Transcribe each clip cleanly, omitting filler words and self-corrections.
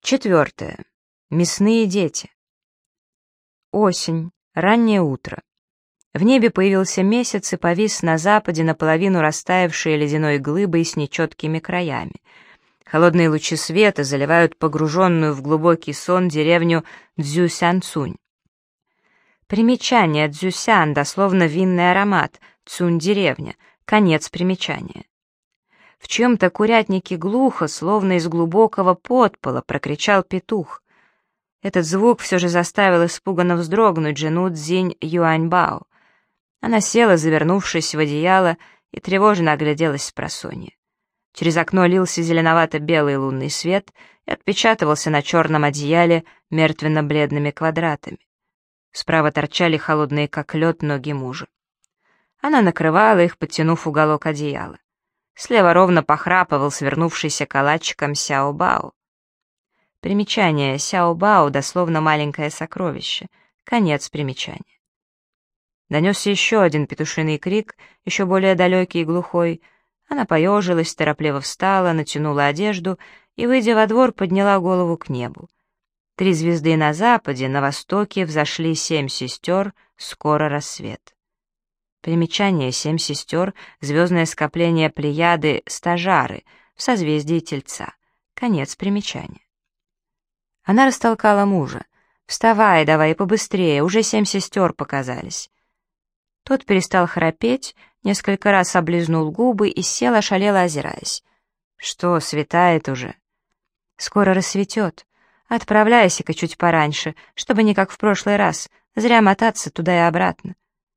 4. Мясные дети. Осень, раннее утро. В небе появился месяц и повис на западе наполовину растаявшей ледяной глыбой с нечеткими краями. Холодные лучи света заливают погруженную в глубокий сон деревню Цзюсянцунь. Примечание: Цзюсян, дословно винный аромат, Цунь — деревня, конец примечания. В чьем-то курятнике глухо, словно из глубокого подпола, прокричал петух. Этот звук все же заставил испуганно вздрогнуть жену Цзинь Юаньбао. Она села, завернувшись в одеяло, и тревожно огляделась спросонья. Через окно лился зеленовато-белый лунный свет и отпечатывался на черном одеяле мертвенно-бледными квадратами. Справа торчали холодные, как лед, ноги мужа. Она накрывала их, подтянув уголок одеяла. Слева ровно похрапывал свернувшийся калачиком Сяо-Бао. Примечание: Сяо-Бао, дословно маленькое сокровище. Конец примечания. Донесся еще один петушиный крик, еще более далекий и глухой. Она поежилась, торопливо встала, натянула одежду и, выйдя во двор, подняла голову к небу. 3 звезды на западе, на востоке взошли 7 сестер, скоро рассвет. Примечание: 7 сестер — звездное скопление Плеяды Стажары в созвездии Тельца. Конец примечания. Она растолкала мужа. «Вставай, давай побыстрее, уже 7 сестер показались». Тот перестал храпеть, несколько раз облизнул губы и сел, ошалело озираясь. «Что, светает уже?» «Скоро рассветет. Отправляйся-ка чуть пораньше, чтобы не как в прошлый раз, зря мотаться туда и обратно».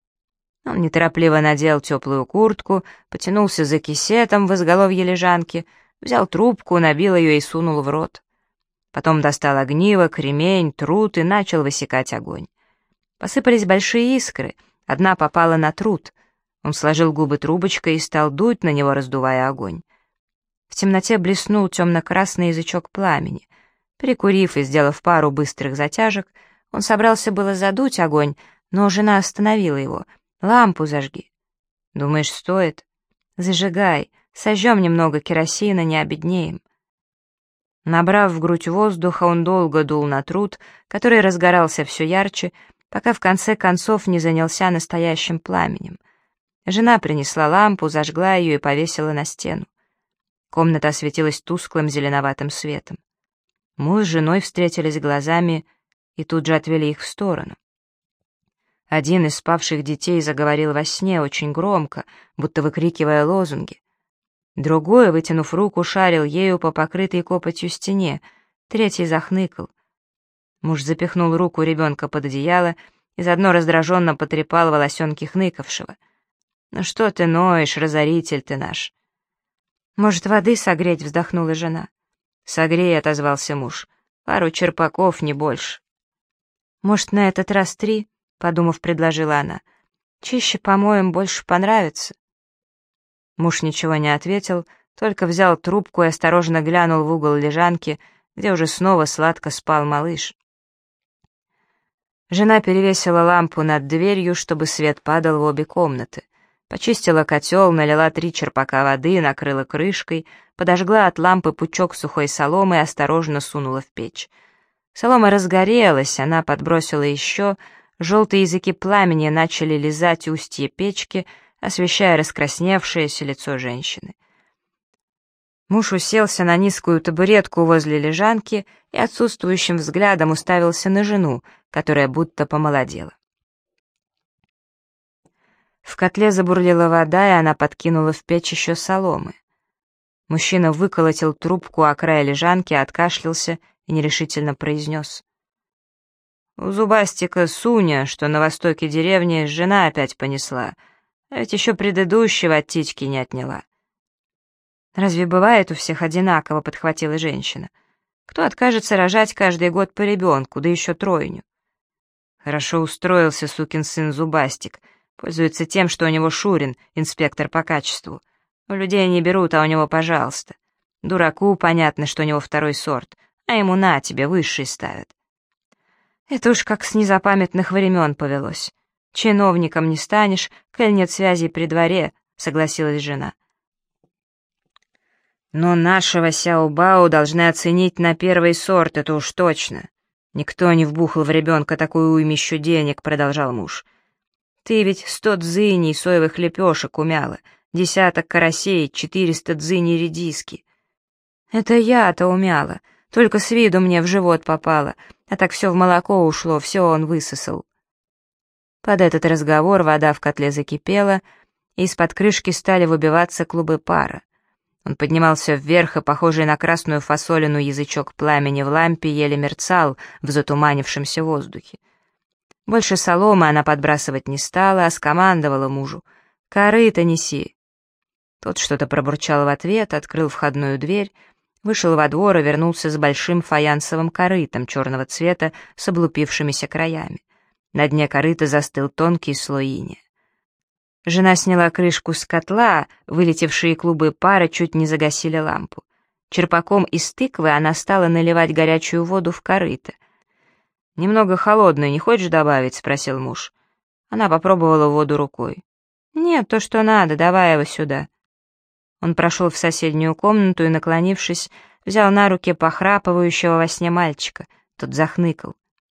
Он неторопливо надел теплую куртку, потянулся за кисетом в изголовье лежанки, взял трубку, набил ее и сунул в рот. Потом достал огниво, кремень, труд и начал высекать огонь. Посыпались большие искры, одна попала на труд. Он сложил губы трубочкой и стал дуть на него, раздувая огонь. В темноте блеснул темно-красный язычок пламени. Прикурив и сделав пару быстрых затяжек, он собрался было задуть огонь, но жена остановила его. «Лампу зажги». «Думаешь, стоит?» «Зажигай, сожжем немного керосина, не обеднеем». Набрав в грудь воздуха, он долго дул на труд, который разгорался все ярче, пока в конце концов не занялся настоящим пламенем. Жена принесла лампу, зажгла ее и повесила на стену. Комната осветилась тусклым зеленоватым светом. Муж с женой встретились глазами и тут же отвели их в сторону. Один из спавших детей заговорил во сне очень громко, будто выкрикивая лозунги. Другой, вытянув руку, шарил ею по покрытой копотью стене, третий захныкал. Муж запихнул руку ребенка под одеяло и заодно раздраженно потрепал волосенки хныкавшего. «Ну что ты ноешь, разоритель ты наш?» «Может, воды согреть?» — вздохнула жена. «Согрей», — отозвался муж. «Пару черпаков, не больше». «Может, на этот раз 3?» — подумав, предложила она. «Чище помоем, больше понравится». Муж ничего не ответил, только взял трубку и осторожно глянул в угол лежанки, где уже снова сладко спал малыш. Жена перевесила лампу над дверью, чтобы свет падал в обе комнаты. Почистила котел, налила 3 черпака воды, накрыла крышкой, подожгла от лампы пучок сухой соломы и осторожно сунула в печь. Солома разгорелась, она подбросила еще, желтые языки пламени начали лизать устье печки, освещая раскрасневшееся лицо женщины. Муж уселся на низкую табуретку возле лежанки и отсутствующим взглядом уставился на жену, которая будто помолодела. В котле забурлила вода, и она подкинула в печь еще соломы. Мужчина выколотил трубку о край лежанки, откашлялся и нерешительно произнес: «У зубастика Суня, что на востоке деревни, жена опять понесла, а ведь еще предыдущего от титьки не отняла». «Разве бывает у всех одинаково?» — подхватила женщина. «Кто откажется рожать каждый год по ребенку, да еще 3? Хорошо устроился сукин сын Зубастик, пользуется тем, что у него Шурин, инспектор по качеству. У людей не берут, а у него пожалуйста. Дураку понятно, что у него 2 сорт, а ему на тебе, высший ставят». «Это уж как с незапамятных времен повелось. Чиновником не станешь, коль нет связей при дворе», — согласилась жена. Но нашего Сяо-Бао должны оценить на первый сорт, это уж точно. Никто не вбухал в ребенка такую уймищу денег, продолжал муж. Ты ведь 100 дзыней соевых лепешек умяла, 10 карасей, 400 дзыней редиски. Это я-то умяла, только с виду мне в живот попало, а так все в молоко ушло, все он высосал. Под этот разговор вода в котле закипела, и из-под крышки стали выбиваться клубы пара. Он поднимался вверх, и похожий на красную фасолину язычок пламени в лампе еле мерцал в затуманившемся воздухе. Больше соломы она подбрасывать не стала, а скомандовала мужу: «Корыто неси!» Тот что-то пробурчал в ответ, открыл входную дверь, вышел во двор и вернулся с большим фаянсовым корытом черного цвета с облупившимися краями. На дне корыта застыл тонкий слой иния. Жена сняла крышку с котла, вылетевшие клубы пара чуть не загасили лампу. Черпаком из тыквы она стала наливать горячую воду в корыто. «Немного холодной, не хочешь добавить?» — спросил муж. Она попробовала воду рукой. «Нет, то, что надо, давай его сюда». Он прошел в соседнюю комнату и, наклонившись, взял на руки похрапывающего во сне мальчика. Тот захныкал.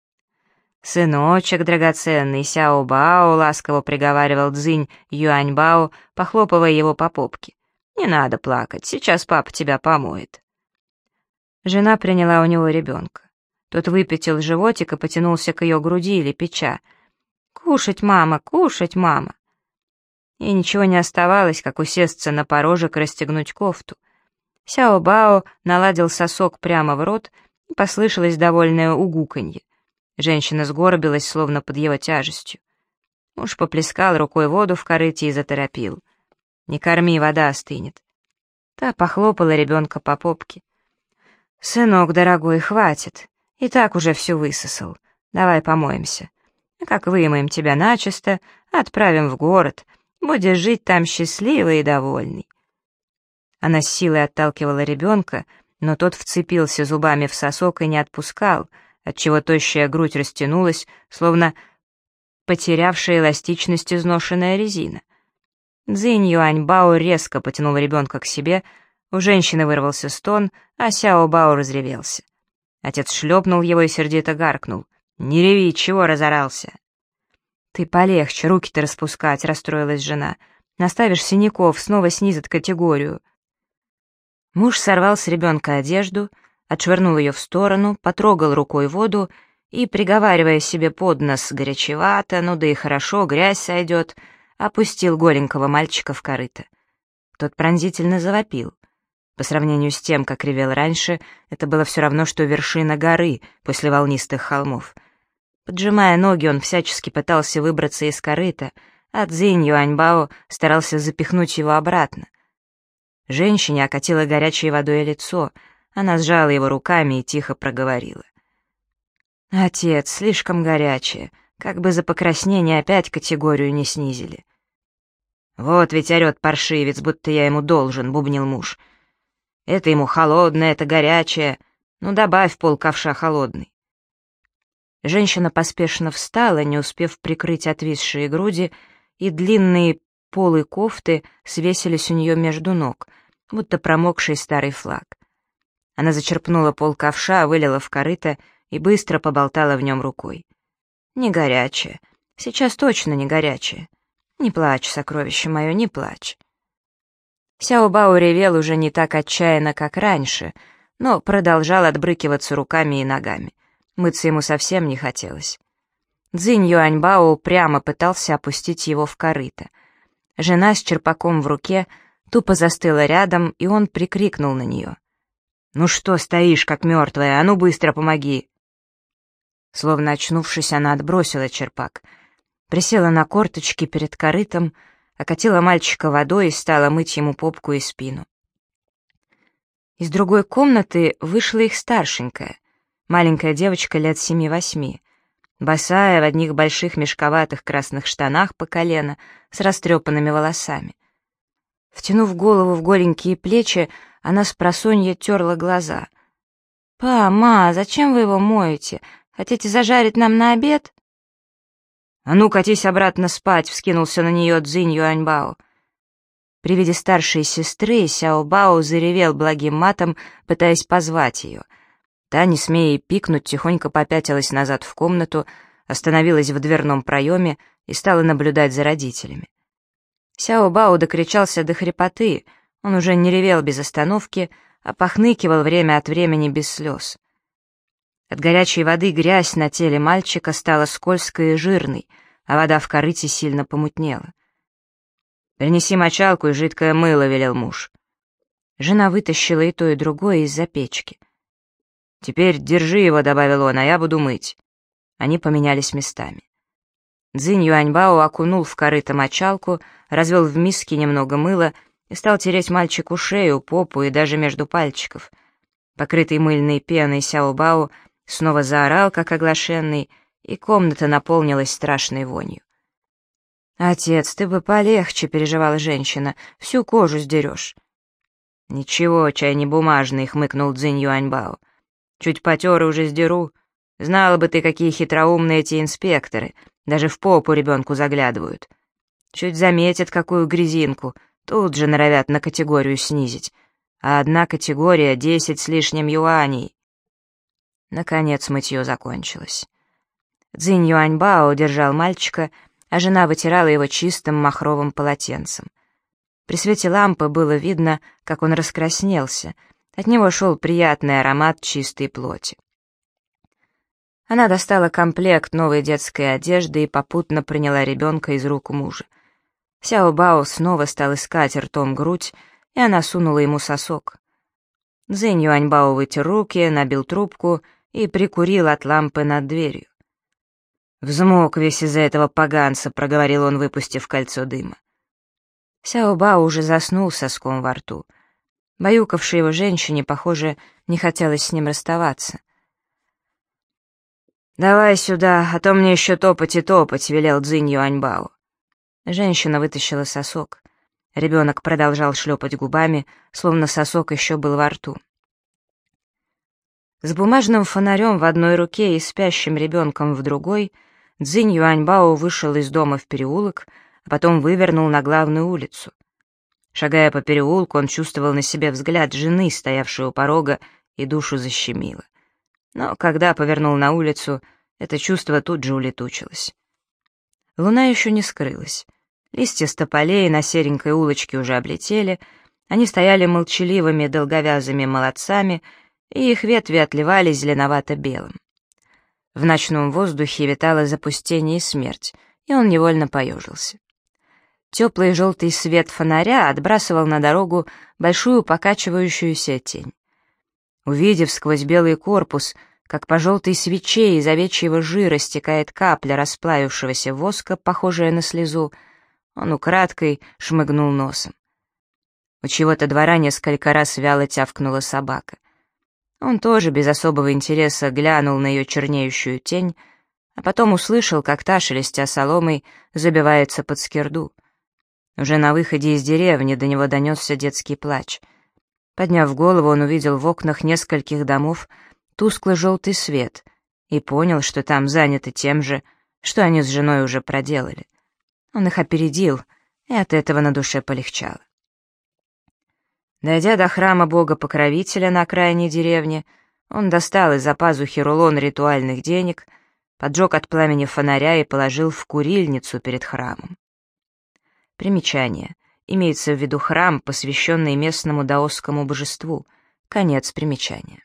«Сыночек драгоценный, Сяо-Бао», — ласково приговаривал Цзинь Юаньбао, похлопывая его по попке. «Не надо плакать, сейчас папа тебя помоет». Жена приняла у него ребенка. Тот выпятил животик и потянулся к ее груди или печа. «Кушать, мама, кушать, мама!» И ничего не оставалось, как усесться на порожек и расстегнуть кофту. Сяо-Бао наладил сосок прямо в рот, и послышалось довольное угуканье. Женщина сгорбилась, словно под его тяжестью. Муж поплескал рукой воду в корыте и заторопил. «Не корми, вода остынет». Та похлопала ребенка по попке. «Сынок, дорогой, хватит. И так уже все высосал. Давай помоемся. А как вымоем тебя начисто, отправим в город. Будешь жить там счастливый и довольный». Она с силой отталкивала ребенка, но тот вцепился зубами в сосок и не отпускал, отчего тощая грудь растянулась, словно потерявшая эластичность изношенная резина. Цзинь Юаньбао резко потянул ребенка к себе, у женщины вырвался стон, а Сяо-Бао разревелся. Отец шлепнул его и сердито гаркнул. «Не реви, чего разорался?» «Ты полегче, руки-то распускать», — расстроилась жена. «Наставишь синяков, снова снизят категорию». Муж сорвал с ребенка одежду, отшвырнул ее в сторону, потрогал рукой воду и, приговаривая себе под нос горячевато, ну да и хорошо, грязь сойдет, опустил голенького мальчика в корыто. Тот пронзительно завопил. По сравнению с тем, как ревел раньше, это было все равно, что вершина горы после волнистых холмов. Поджимая ноги, он всячески пытался выбраться из корыта, а Цзинь Юаньбао старался запихнуть его обратно. Женщине окатило горячей водой лицо, она сжала его руками и тихо проговорила. «Отец, слишком горячее, как бы за покраснение опять категорию не снизили». «Вот ведь орет паршивец, будто я ему должен», — бубнил муж. «Это ему холодное, это горячее, ну добавь полковша холодный». Женщина поспешно встала, не успев прикрыть отвисшие груди, и длинные полы кофты свесились у нее между ног, будто промокший старый флаг. Она зачерпнула пол ковша, вылила в корыто и быстро поболтала в нем рукой. «Не горячее. Сейчас точно не горячее. Не плачь, сокровище мое, не плачь». Сяо-Бао ревел уже не так отчаянно, как раньше, но продолжал отбрыкиваться руками и ногами. Мыться ему совсем не хотелось. Цзинь Юаньбао прямо пытался опустить его в корыто. Жена с черпаком в руке тупо застыла рядом, и он прикрикнул на нее. «Ну что стоишь, как мертвая? А ну быстро помоги!» Словно очнувшись, она отбросила черпак, присела на корточки перед корытом, окатила мальчика водой и стала мыть ему попку и спину. Из другой комнаты вышла их старшенькая, маленькая девочка лет 7-8, босая, в одних больших мешковатых красных штанах по колено, с растрепанными волосами. Втянув голову в голенькие плечи, она спросонья терла глаза. «Ма, зачем вы его моете? Хотите зажарить нам на обед?» «А ну, катись обратно спать!» — вскинулся на нее Цзинь Юаньбао. При виде старшей сестры Сяо Бао заревел благим матом, пытаясь позвать ее. Та, не смея пикнуть, тихонько попятилась назад в комнату, остановилась в дверном проеме и стала наблюдать за родителями. Сяо Бао докричался до хрипоты, он уже не ревел без остановки, а похныкивал время от времени без слез. От горячей воды грязь на теле мальчика стала скользкой и жирной, а вода в корыте сильно помутнела. «Принеси мочалку и жидкое мыло», — велел муж. Жена вытащила и то, и другое из-за печки. «Теперь держи его», — добавил он, — «а я буду мыть». Они поменялись местами. Цзинь Юаньбао окунул в корыто мочалку, развел в миске немного мыла и стал тереть мальчику шею, попу и даже между пальчиков. Покрытый мыльной пеной Сяо Бао снова заорал, как оглашенный, и комната наполнилась страшной вонью. «Отец, ты бы полегче», — переживала женщина, — «всю кожу сдерешь». «Ничего, чай не бумажный», — хмыкнул Цзинь Юаньбао. «Чуть потер и уже сдеру. Знала бы ты, какие хитроумные эти инспекторы, даже в попу ребенку заглядывают. Чуть заметят какую грязинку, тут же норовят на категорию снизить. А одна категория — 10 с лишним юаней». Наконец мытье закончилось. Цзинь Юаньбао держал мальчика, а жена вытирала его чистым махровым полотенцем. При свете лампы было видно, как он раскраснелся, от него шел приятный аромат чистой плоти. Она достала комплект новой детской одежды и попутно приняла ребенка из рук мужа. Сяо Бао снова стал искать ртом грудь, и она сунула ему сосок. Цзинь Юаньбао вытер руки, набил трубку и прикурил от лампы над дверью. «Взмок весь из-за этого поганца», — проговорил он, выпустив кольцо дыма. Сяо Бао уже заснул с соском во рту. Баюкавшей его женщине, похоже, не хотелось с ним расставаться. «Давай сюда, а то мне еще топать и топать», — велел Цзинь Юаньбао. Женщина вытащила сосок. Ребенок продолжал шлепать губами, словно сосок еще был во рту. С бумажным фонарем в одной руке и спящим ребенком в другой Цзинь Юаньбао вышел из дома в переулок, а потом вывернул на главную улицу. Шагая по переулку, он чувствовал на себе взгляд жены, стоявшей у порога, и душу защемило. Но когда повернул на улицу, это чувство тут же улетучилось. Луна еще не скрылась. Листья с тополей на серенькой улочке уже облетели, они стояли молчаливыми долговязыми молодцами, и их ветви отливали зеленовато-белым. В ночном воздухе витало запустение и смерть, и он невольно поежился. Теплый желтый свет фонаря отбрасывал на дорогу большую покачивающуюся тень. Увидев сквозь белый корпус, как по желтой свече из овечьего жира стекает капля расплавившегося воска, похожая на слезу, он украдкой шмыгнул носом. У чего-то двора несколько раз вяло тявкнула собака. Он тоже без особого интереса глянул на ее чернеющую тень, а потом услышал, как та, шелестя соломой, забивается под скирду. Уже на выходе из деревни до него донесся детский плач. Подняв голову, он увидел в окнах нескольких домов тускло-желтый свет и понял, что там заняты тем же, что они с женой уже проделали. Он их опередил, и от этого на душе полегчало. Дойдя до храма бога-покровителя на окраине деревни, он достал из-за пазухи рулон ритуальных денег, поджег от пламени фонаря и положил в курильницу перед храмом. Примечание. Имеется в виду храм, посвященный местному даосскому божеству. Конец примечания.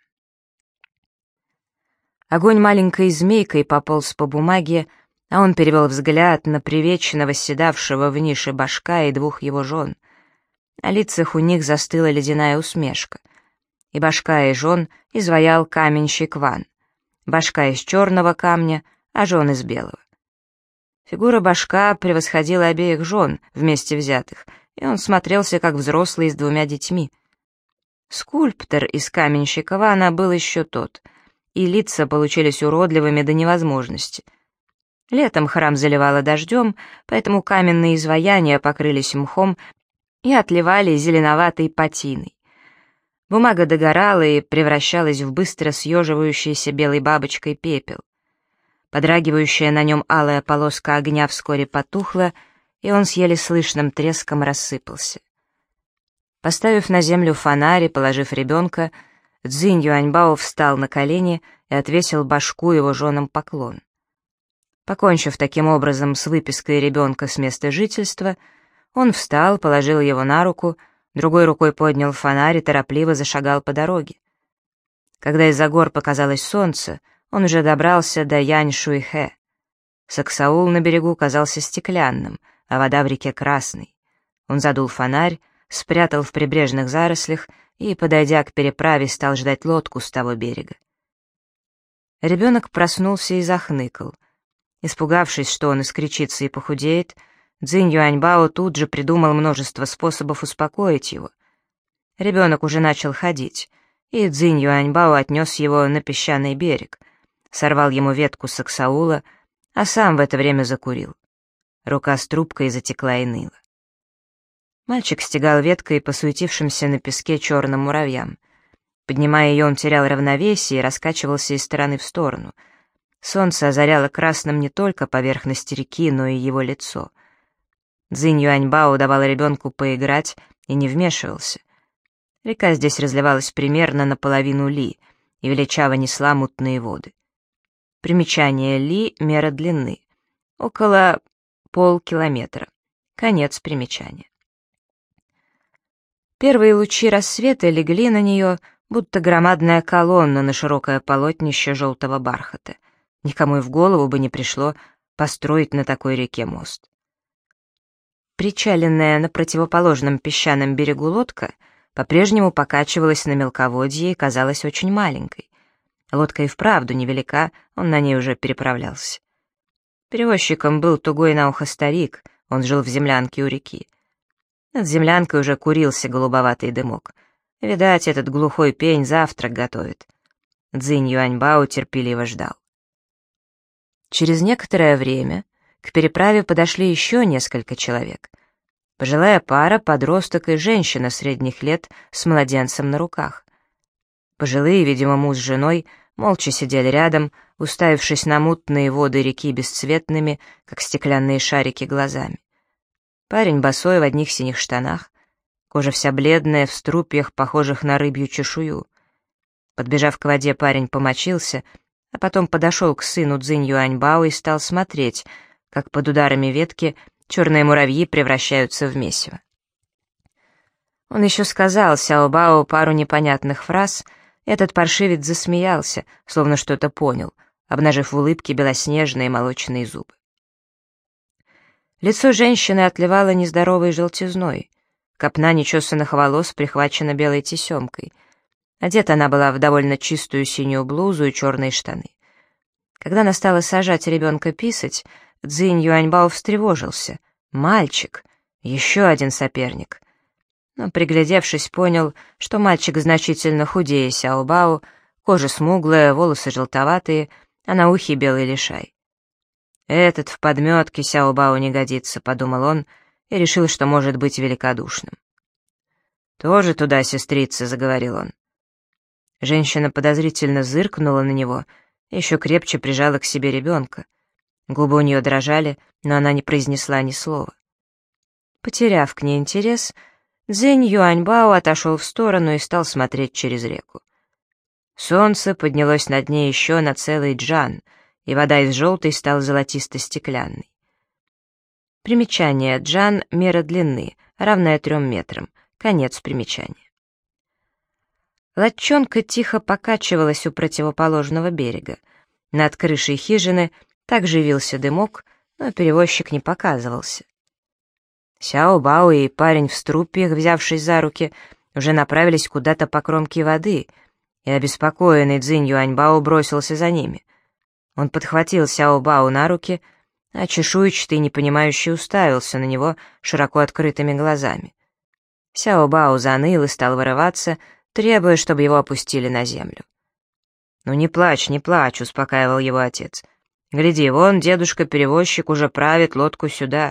Огонь маленькой змейкой пополз по бумаге, а он перевел взгляд на привечно восседавшего в нише башка и двух его жен. На лицах у них застыла ледяная усмешка. И башка, и жен изваял каменщик Ван. Башка из черного камня, а жен из белого. Фигура башка превосходила обеих жен, вместе взятых, и он смотрелся как взрослый с двумя детьми. Скульптор из каменщика Вана был еще тот, и лица получились уродливыми до невозможности. Летом храм заливало дождем, поэтому каменные изваяния покрылись мхом и отливали зеленоватой патиной. Бумага догорала и превращалась в быстро съеживающийся белой бабочкой пепел. Подрагивающая на нем алая полоска огня вскоре потухла, и он с еле слышным треском рассыпался. Поставив на землю фонарь и положив ребенка, Цзинь Юаньбао встал на колени и отвесил башку его женам поклон. Покончив таким образом с выпиской ребенка с места жительства, он встал, положил его на руку, другой рукой поднял фонарь и торопливо зашагал по дороге. Когда из-за гор показалось солнце, он уже добрался до Яньшуйхэ. Саксаул на берегу казался стеклянным, а вода в реке красной. Он задул фонарь, спрятал в прибрежных зарослях и, подойдя к переправе, стал ждать лодку с того берега. Ребенок проснулся и захныкал. Испугавшись, что он искричится и похудеет, Цзинь Юаньбао тут же придумал множество способов успокоить его. Ребенок уже начал ходить, и Цзинь Юаньбао отнес его на песчаный берег, сорвал ему ветку саксаула, а сам в это время закурил. Рука с трубкой затекла и ныла. Мальчик стегал веткой по суетившимся на песке черным муравьям. Поднимая ее, он терял равновесие и раскачивался из стороны в сторону. Солнце озаряло красным не только поверхность реки, но и его лицо. Цзинь Юаньбао давал ребенку поиграть и не вмешивался. Река здесь разливалась примерно наполовину ли и величаво несла мутные воды. Примечание ли — мера длины. Около полкилометра. Конец примечания. Первые лучи рассвета легли на нее, будто громадная колонна на широкое полотнище желтого бархата. Никому и в голову бы не пришло построить на такой реке мост. Причаленная на противоположном песчаном берегу лодка по-прежнему покачивалась на мелководье и казалась очень маленькой. Лодка и вправду невелика, он на ней уже переправлялся. Перевозчиком был тугой на ухо старик, он жил в землянке у реки. Над землянкой уже курился голубоватый дымок. Видать, этот глухой пень завтрак готовит. Цзинь Юаньбао терпеливо ждал. Через некоторое время к переправе подошли еще несколько человек. Пожилая пара, подросток и женщина средних лет с младенцем на руках. Пожилые, видимо, муж с женой, молча сидели рядом, уставившись на мутные воды реки бесцветными, как стеклянные шарики, глазами. Парень босой в одних синих штанах, кожа вся бледная, в струпьях, похожих на рыбью чешую. Подбежав к воде, парень помочился, а потом подошел к сыну Цзинь Юаньбао и стал смотреть, как под ударами ветки черные муравьи превращаются в месиво. Он еще сказал Сяобао пару непонятных фраз. Этот паршивец засмеялся, словно что-то понял, обнажив в улыбке белоснежные молочные зубы. Лицо женщины отливало нездоровой желтизной. Копна нечесанных волос прихвачена белой тесемкой. Одета она была в довольно чистую синюю блузу и черные штаны. Когда она стала сажать ребенка писать, Цзинь Юаньбао встревожился. Мальчик! Еще один соперник. Но, приглядевшись, понял, что мальчик значительно худее Сяобао, кожа смуглая, волосы желтоватые, а на ухе белый лишай. «Этот в подметке Сяобао не годится», — подумал он, и решил, что может быть великодушным. «Тоже туда, сестрица», — заговорил он. Женщина подозрительно зыркнула на него, еще крепче прижала к себе ребенка. Губы у нее дрожали, но она не произнесла ни слова. Потеряв к ней интерес, Цзинь Юаньбао отошел в сторону и стал смотреть через реку. Солнце поднялось над ней еще на целый джан, и вода из желтой стала золотисто-стеклянной. Примечание: джан — мера длины, равная 3 метрам. Конец примечания. Лодчонка тихо покачивалась у противоположного берега. Над крышей хижины также вился дымок, но перевозчик не показывался. Сяобао и парень в струпьях, взявшись за руки, уже направились куда-то по кромке воды, и обеспокоенный Цзинь Юаньбао бросился за ними. Он подхватил Сяобао на руки, а чешуйчатый, непонимающий, уставился на него широко открытыми глазами. Сяобао заныл и стал вырываться, требуя, чтобы его опустили на землю. «Ну не плачь, не плачь», — успокаивал его отец. «Гляди, вон дедушка-перевозчик уже правит лодку сюда».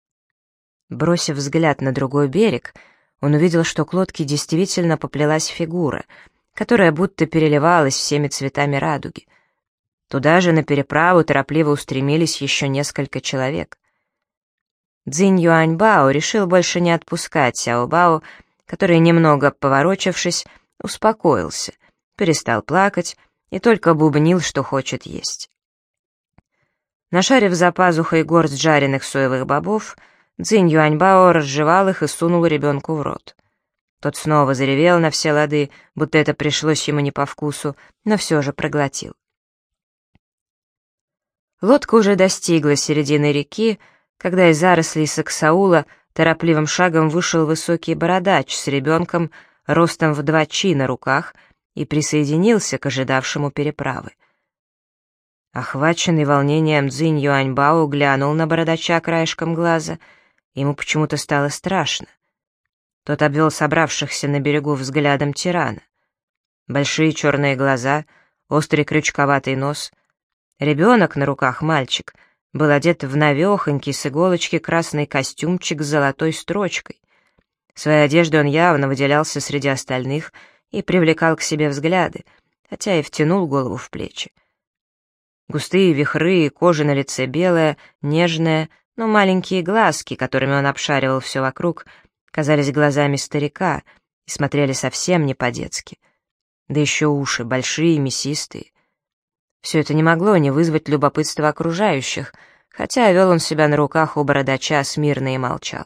Бросив взгляд на другой берег, он увидел, что к лодке действительно поплелась фигура, которая будто переливалась всеми цветами радуги. Туда же на переправу торопливо устремились еще несколько человек. Цзинь Юаньбао решил больше не отпускать Сяобао, который, немного поворочившись, успокоился, перестал плакать и только бубнил, что хочет есть. Нашарив за пазухой горсть жареных соевых бобов, Цзинь Юаньбао разжевал их и сунул ребенку в рот. Тот снова заревел на все лады, будто это пришлось ему не по вкусу, но все же проглотил. Лодка уже достигла середины реки, когда из зарослей саксаула торопливым шагом вышел высокий бородач с ребенком ростом в 2 чи на руках и присоединился к ожидавшему переправы. Охваченный волнением Цзинь Юаньбао глянул на бородача краешком глаза. Ему почему-то стало страшно. Тот обвел собравшихся на берегу взглядом тирана. Большие черные глаза, острый крючковатый нос. Ребенок на руках, мальчик, был одет в навехонький с иголочки красный костюмчик с золотой строчкой. Своей одеждой он явно выделялся среди остальных и привлекал к себе взгляды, хотя и втянул голову в плечи. Густые вихры и кожа на лице белая, нежная, но маленькие глазки, которыми он обшаривал все вокруг, казались глазами старика и смотрели совсем не по-детски. Да еще уши, большие, мясистые. Все это не могло не вызвать любопытства окружающих, хотя вел он себя на руках у бородача смирно и молчал.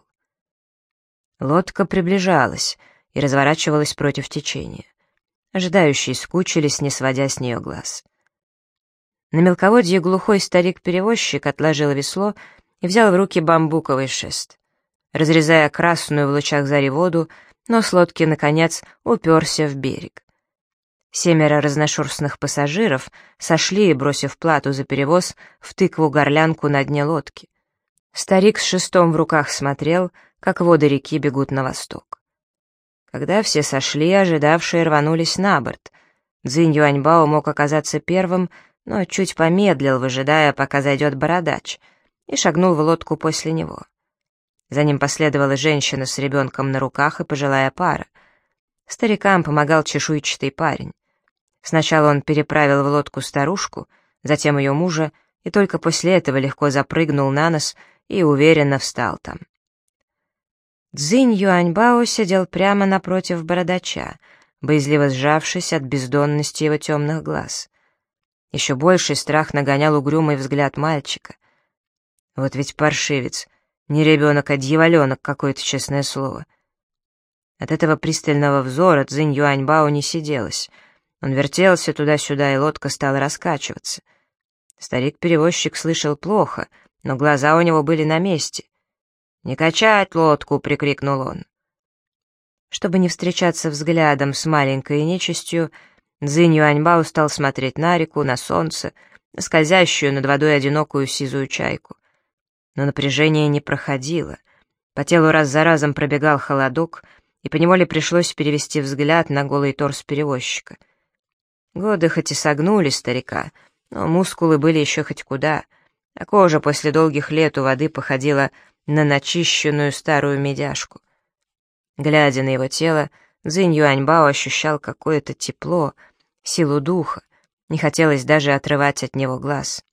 Лодка приближалась и разворачивалась против течения. Ожидающие скучились, не сводя с нее глаз. На мелководье глухой старик-перевозчик отложил весло и взял в руки бамбуковый шест. Разрезая красную в лучах зари воду, нос лодки, наконец, уперся в берег. 7 разношерстных пассажиров сошли, бросив плату за перевоз, в тыкву-горлянку на дне лодки. Старик с шестом в руках смотрел, как воды реки бегут на восток. Когда все сошли, ожидавшие рванулись на борт. Цзинь Юаньбао мог оказаться первым, но чуть помедлил, выжидая, пока зайдет бородач, и шагнул в лодку после него. За ним последовала женщина с ребенком на руках и пожилая пара. Старикам помогал чешуйчатый парень. Сначала он переправил в лодку старушку, затем ее мужа, и только после этого легко запрыгнул на нос и уверенно встал там. Цзинь Юаньбао сидел прямо напротив бородача, боязливо сжавшись от бездонности его темных глаз. Еще больший страх нагонял угрюмый взгляд мальчика. Вот ведь паршивец, не ребенок, а дьяволенок какое-то, честное слово. От этого пристального взора Цзинь Юаньбао не сиделось. Он вертелся туда-сюда, и лодка стала раскачиваться. Старик-перевозчик слышал плохо, но глаза у него были на месте. «Не качать лодку!» — прикрикнул он. Чтобы не встречаться взглядом с маленькой нечистью, Цзинь Юаньбао стал смотреть на реку, на солнце, на скользящую над водой одинокую сизую чайку. Но напряжение не проходило. По телу раз за разом пробегал холодок, и поневоле пришлось перевести взгляд на голый торс перевозчика. Годы хоть и согнули старика, но мускулы были еще хоть куда, а кожа после долгих лет у воды походила на начищенную старую медяшку. Глядя на его тело, Цзинь Юаньбао ощущал какое-то тепло, силу духа, не хотелось даже отрывать от него глаз.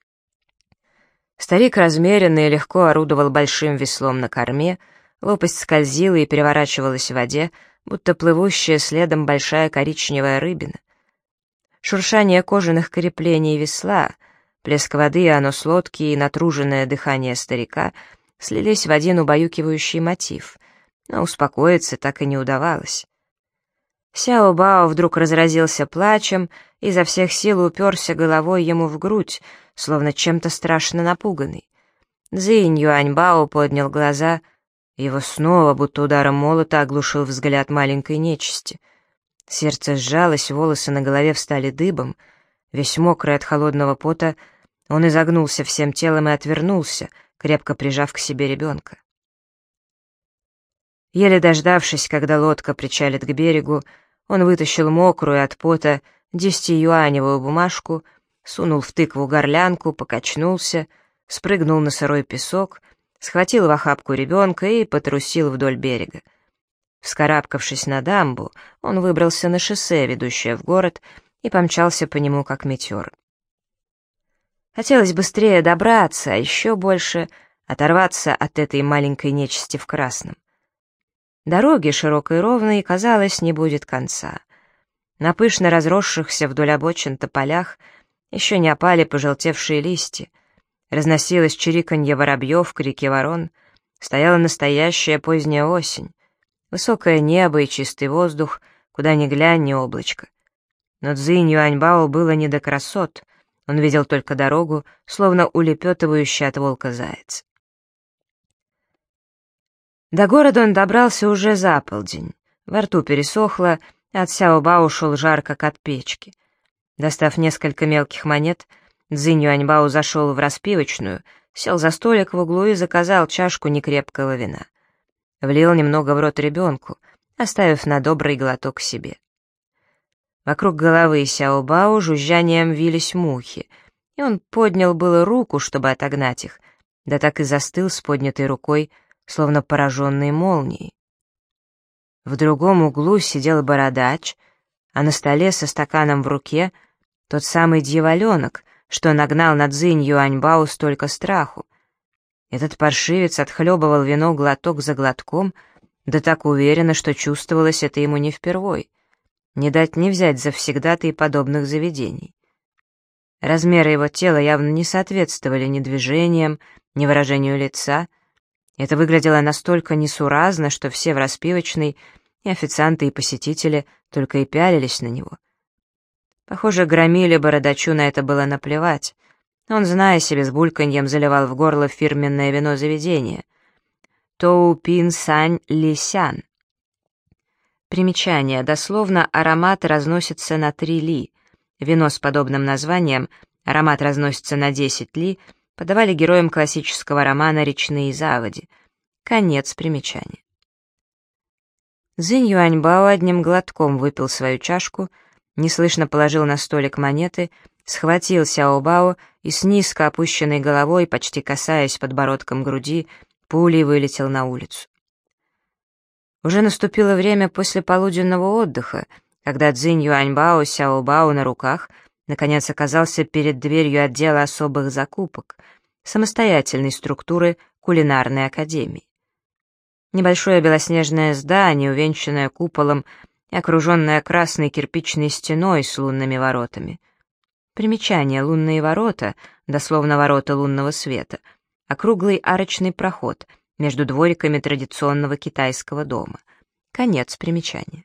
Старик размеренно и легко орудовал большим веслом на корме, лопасть скользила и переворачивалась в воде, будто плывущая следом большая коричневая рыбина. Шуршание кожаных креплений весла, плеск воды, оно с лодки и натруженное дыхание старика слились в один убаюкивающий мотив, но успокоиться так и не удавалось. Сяо Бао вдруг разразился плачем и изо всех сил уперся головой ему в грудь, словно чем-то страшно напуганный. Цзинь Юаньбао поднял глаза, его снова, будто ударом молота, оглушил взгляд маленькой нечисти. Сердце сжалось, волосы на голове встали дыбом, весь мокрый от холодного пота, он изогнулся всем телом и отвернулся, крепко прижав к себе ребенка. Еле дождавшись, когда лодка причалит к берегу, он вытащил мокрую от пота 10-юаневую бумажку, сунул в тыкву-горлянку, покачнулся, спрыгнул на сырой песок, схватил в охапку ребенка и потрусил вдоль берега. Вскарабкавшись на дамбу, он выбрался на шоссе, ведущее в город, и помчался по нему, как метеор. Хотелось быстрее добраться, а еще больше оторваться от этой маленькой нечисти в красном. Дороги, широкой и ровной, казалось, не будет конца. На пышно разросшихся вдоль обочин тополях еще не опали пожелтевшие листья, разносилось чириканье воробьев, крики ворон, стояла настоящая поздняя осень, высокое небо и чистый воздух, куда ни глянь, ни облачко. Но Цзинь Юаньбао было не до красот, он видел только дорогу, словно улепетывающий от волка заяц. До города он добрался уже за полдень, во рту пересохло, от Сяобао шел жар, как от печки. Достав несколько мелких монет, Цзинь Юаньбао зашел в распивочную, сел за столик в углу и заказал чашку некрепкого вина. Влил немного в рот ребенку, оставив на добрый глоток себе. Вокруг головы Сяобао жужжанием вились мухи, и он поднял было руку, чтобы отогнать их, да так и застыл с поднятой рукой, словно пораженный молнией. В другом углу сидел бородач, а на столе со стаканом в руке тот самый дьяволенок, что нагнал на Цзинь Юаньбао столько страху. Этот паршивец отхлебывал вино глоток за глотком, да так уверенно, что чувствовалось это ему не впервой. Не дать не взять завсегдатаи подобных заведений. Размеры его тела явно не соответствовали ни движениям, ни выражению лица. Это выглядело настолько несуразно, что все в распивочной, и официанты, и посетители, только и пялились на него. Похоже, громиле бородачу на это было наплевать. Он, зная себе, с бульканьем заливал в горло фирменное вино заведения. Тоу Пин Сань Ли Сян. Примечание. Дословно, аромат разносится на 3 ли. Вино с подобным названием, аромат разносится на 10 ли, подавали героям классического романа «Речные заводи». Конец примечания. Цзинь Юаньбао одним глотком выпил свою чашку, неслышно положил на столик монеты, схватил Сяобао и с низко опущенной головой, почти касаясь подбородком груди, пулей вылетел на улицу. Уже наступило время послеполуденного отдыха, когда Цзинь Юаньбао с Сяобао на руках наконец оказался перед дверью отдела особых закупок, самостоятельной структуры кулинарной академии. Небольшое белоснежное здание, увенчанное куполом и окруженное красной кирпичной стеной с лунными воротами. Примечание: лунные ворота, дословно ворота лунного света, округлый арочный проход между двориками традиционного китайского дома. Конец примечания.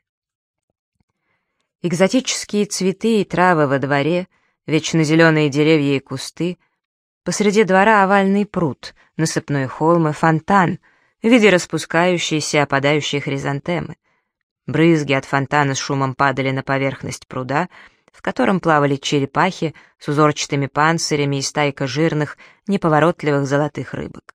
Экзотические цветы и травы во дворе, вечно зеленые деревья и кусты, посреди двора овальный пруд, насыпной холм и фонтан в виде распускающейся и опадающей хризантемы. Брызги от фонтана с шумом падали на поверхность пруда, в котором плавали черепахи с узорчатыми панцирями и стайка жирных, неповоротливых золотых рыбок.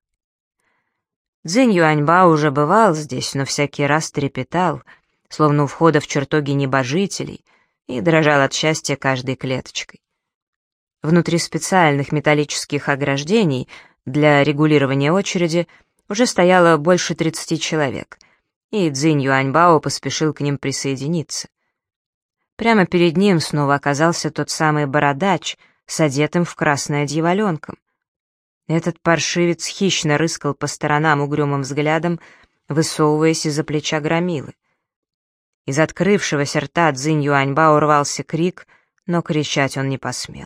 Цзинь Юаньбао уже бывал здесь, но всякий раз трепетал, словно у входа в чертоги небожителей, и дрожал от счастья каждой клеточкой. Внутри специальных металлических ограждений для регулирования очереди уже стояло больше 30 человек, и Цзинь Юаньбао поспешил к ним присоединиться. Прямо перед ним снова оказался тот самый бородач с одетым в красное дьяволенком. Этот паршивец хищно рыскал по сторонам угрюмым взглядом, высовываясь из-за плеча громилы. Из открывшегося рта Цзинь Юаньбао рвался крик, но кричать он не посмел.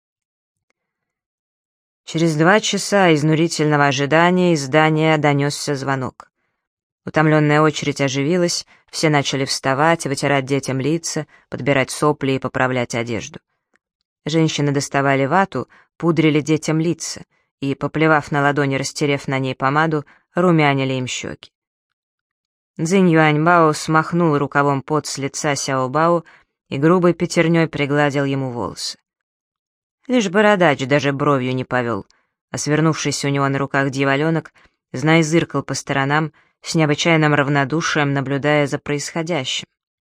Через 2 часа изнурительного ожидания из здания донесся звонок. Утомленная очередь оживилась, все начали вставать, вытирать детям лица, подбирать сопли и поправлять одежду. Женщины доставали вату, пудрили детям лица и, поплевав на ладони, растерев на ней помаду, румянили им щеки. Цзинь Юаньбао смахнул рукавом пот с лица Сяобао и грубой пятерней пригладил ему волосы. Лишь бородач даже бровью не повел, а свернувшийся у него на руках дьяволенок, знай, зыркал по сторонам, с необычайным равнодушием наблюдая за происходящим.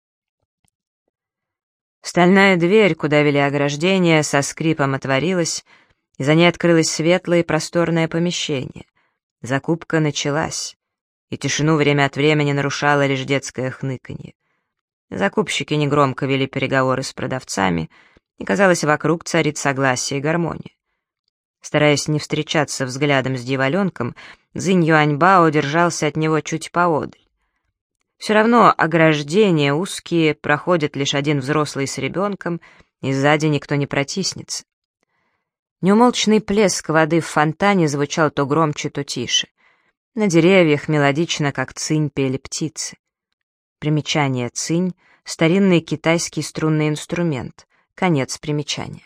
Стальная дверь, куда вели ограждения, со скрипом отворилась, и за ней открылось светлое и просторное помещение. Закупка началась, и тишину время от времени нарушало лишь детское хныканье. Закупщики негромко вели переговоры с продавцами, и, казалось, вокруг царит согласие и гармония. Стараясь не встречаться взглядом с дьяволенком, Цзинь Юаньбао держался от него чуть поодаль. Все равно ограждения узкие, проходит лишь один взрослый с ребенком, и сзади никто не протиснется. Неумолчный плеск воды в фонтане звучал то громче, то тише. На деревьях мелодично, как цинь, пели птицы. Примечание: цинь — старинный китайский струнный инструмент. Конец примечания.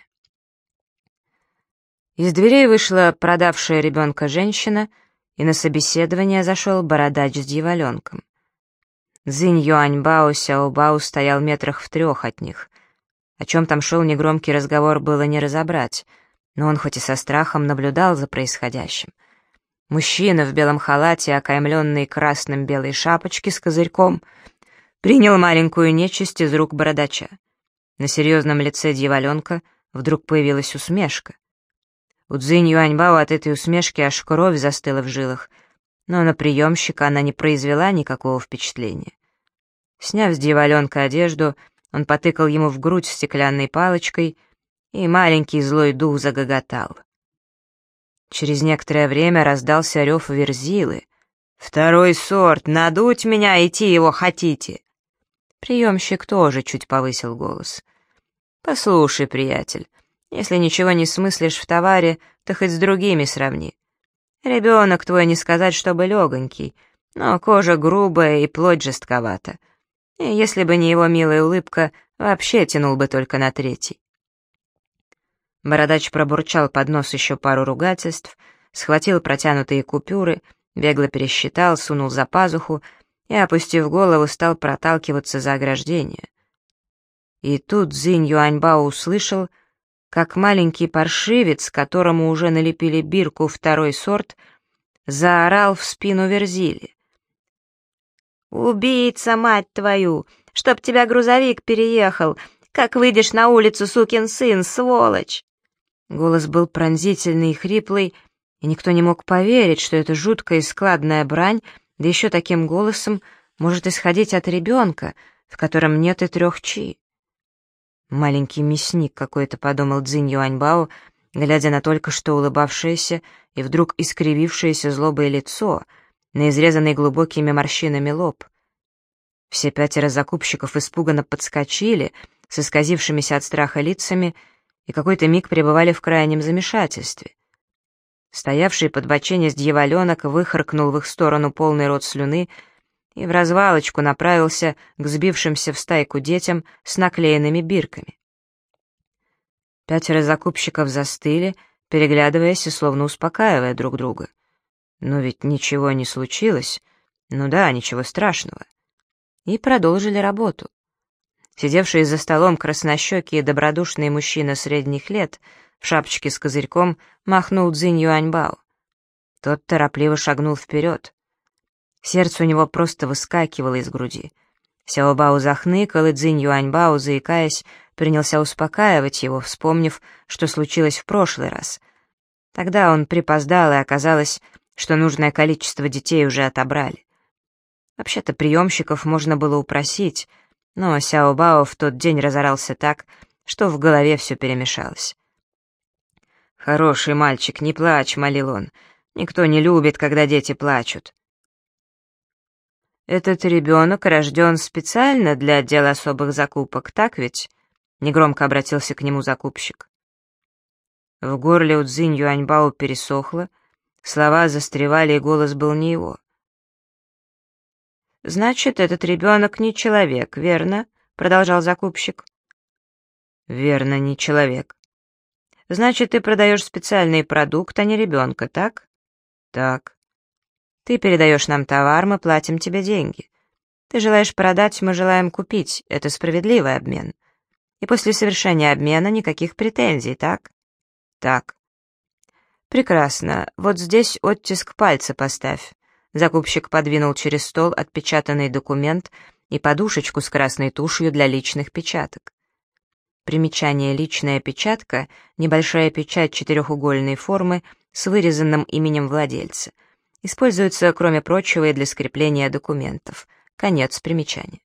Из дверей вышла продавшая ребенка женщина, и на собеседование зашел бородач с дьяволенком. Цзинь Юаньбао Сяобао стоял метрах в 3 от них. О чем там шел негромкий разговор, было не разобрать, но он хоть и со страхом наблюдал за происходящим. Мужчина в белом халате, окаймленный красным белой шапочки с козырьком, принял маленькую нечисть из рук бородача. На серьезном лице дьяволенка вдруг появилась усмешка. У Цзинь Юаньбао от этой усмешки аж кровь застыла в жилах, но на приемщика она не произвела никакого впечатления. Сняв с дьяволенка одежду, он потыкал ему в грудь стеклянной палочкой, и маленький злой дух загоготал. Через некоторое время раздался рев Верзилы. «Второй сорт! Надуть меня, идти его хотите!» Приемщик тоже чуть повысил голос. «Послушай, приятель, если ничего не смыслишь в товаре, то хоть с другими сравни. Ребенок твой, не сказать, чтобы легонький, но кожа грубая и плоть жестковата. И если бы не его милая улыбка, вообще тянул бы только на 3-й». Бородач пробурчал под нос еще пару ругательств, схватил протянутые купюры, бегло пересчитал, сунул за пазуху и, опустив голову, стал проталкиваться за ограждение. И тут Цзинь Юаньбао услышал, как маленький паршивец, которому уже налепили бирку 2-й сорт, заорал в спину Верзили. «Убийца, мать твою! Чтоб тебя грузовик переехал! Как выйдешь на улицу, сукин сын, сволочь!» Голос был пронзительный и хриплый, и никто не мог поверить, что эта жуткая и складная брань, да еще таким голосом, может исходить от ребенка, в котором нет и 3 чи. «Маленький мясник какой-то», — подумал Цзинь Юаньбао, глядя на только что улыбавшееся и вдруг искривившееся злобое лицо, на изрезанный глубокими морщинами лоб. Все 5 закупщиков испуганно подскочили, с исказившимися от страха лицами, и какой-то миг пребывали в крайнем замешательстве. Стоявший подбоченясь дьяволенок выхаркнул в их сторону полный рот слюны и в развалочку направился к сбившимся в стайку детям с наклеенными бирками. 5 закупщиков застыли, переглядываясь и словно успокаивая друг друга. Ну ведь ничего не случилось, ну да, ничего страшного. И продолжили работу. Сидевший за столом краснощекий и добродушный мужчина средних лет в шапочке с козырьком махнул Цзинь Юаньбао. Тот торопливо шагнул вперед. Сердце у него просто выскакивало из груди. Сяобао захныкал, и Цзинь Юаньбао, заикаясь, принялся успокаивать его, вспомнив, что случилось в прошлый раз. Тогда он припоздал, и оказалось, что нужное количество детей уже отобрали. Вообще-то приемщиков можно было упросить, но Сяобао в тот день разорался так, что в голове все перемешалось. «Хороший мальчик, не плачь», — молил он. «Никто не любит, когда дети плачут». «Этот ребенок рожден специально для отдела особых закупок, так ведь?» — негромко обратился к нему закупщик. В горле у Цзинь Юаньбао пересохло, слова застревали, и голос был не его. «Значит, этот ребенок не человек, верно?» — продолжал закупщик. «Верно, не человек». «Значит, ты продаешь специальный продукт, а не ребенка, так?» «Так». «Ты передаешь нам товар, мы платим тебе деньги. Ты желаешь продать, мы желаем купить. Это справедливый обмен. И после совершения обмена никаких претензий, так?» «Так». «Прекрасно. Вот здесь оттиск пальца поставь». Закупщик подвинул через стол отпечатанный документ и подушечку с красной тушью для личных печаток. Примечание: личная печатка — небольшая печать 4-угольной формы с вырезанным именем владельца. Используется, кроме прочего, и для скрепления документов. Конец примечания.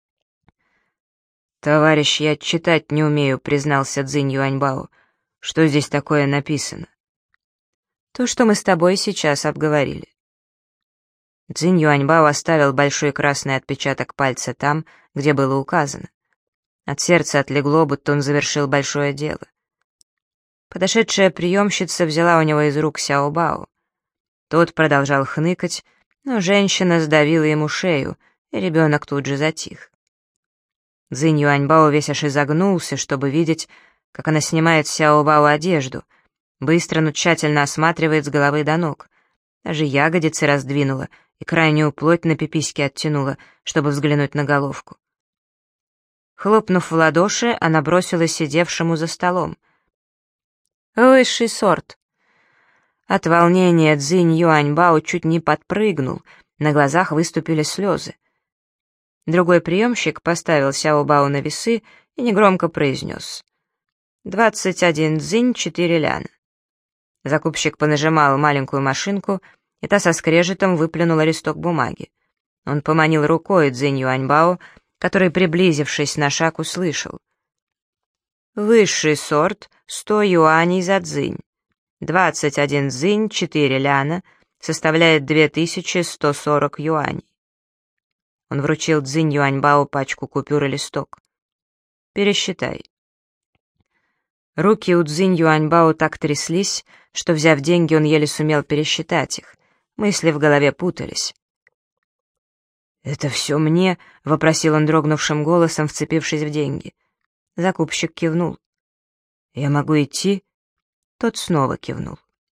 «Товарищ, я читать не умею», — признался Цзинь Юаньбао. «Что здесь такое написано?» «То, что мы с тобой сейчас обговорили». Цзинь Юаньбао оставил большой красный отпечаток пальца там, где было указано. От сердца отлегло, будто он завершил большое дело. Подошедшая приемщица взяла у него из рук сяобао. Тот продолжал хныкать, но женщина сдавила ему шею, и ребенок тут же затих. Цзинь Юаньбао весь аж изогнулся, чтобы видеть, как она снимает с сяобао одежду, быстро, но тщательно осматривает с головы до ног. Даже ягодицы раздвинула и крайнюю плоть на пипиське оттянула, чтобы взглянуть на головку. Хлопнув в ладоши, она бросилась сидевшему за столом. «Высший сорт!» От волнения Цзинь Юаньбао чуть не подпрыгнул, на глазах выступили слезы. Другой приемщик поставил сяобао на весы и негромко произнес: 21 дзинь, 4 ляна. Закупщик понажимал маленькую машинку, и та со скрежетом выплюнула листок бумаги. Он поманил рукой Цзинь Юаньбао, который, приблизившись на шаг, услышал: «Высший сорт, 100 юаней за дзинь. 21 дзинь, 4 ляна, составляет 2140 юаней». Он вручил Цзинь Юаньбао пачку купюр и листок. «Пересчитай». Руки у Цзинь Юаньбао так тряслись, что, взяв деньги, он еле сумел пересчитать их. Мысли в голове путались. «Это все мне?» — вопросил он дрогнувшим голосом, вцепившись в деньги. Закупщик кивнул. «Я могу идти?» Тот снова кивнул.